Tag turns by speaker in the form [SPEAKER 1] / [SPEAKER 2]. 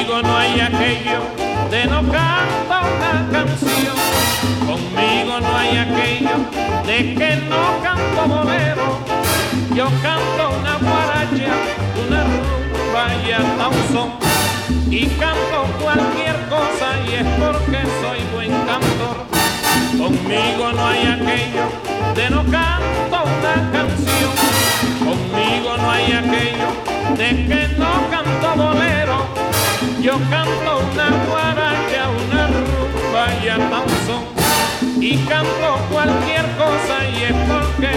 [SPEAKER 1] Conmigo no hay aquello de no canto una canción. Conmigo no hay aquello de que no canto bolero. Yo canto una guaracha, una rumba y hasta un son. Y canto cualquier cosa y es porque soy buen cantor. Conmigo no hay aquello de no canto una canción. Conmigo no hay aquello de que no canto bolero. Yo canto una guaracha, una rumba y hasta un son. Y canto cualquier cosa y es porque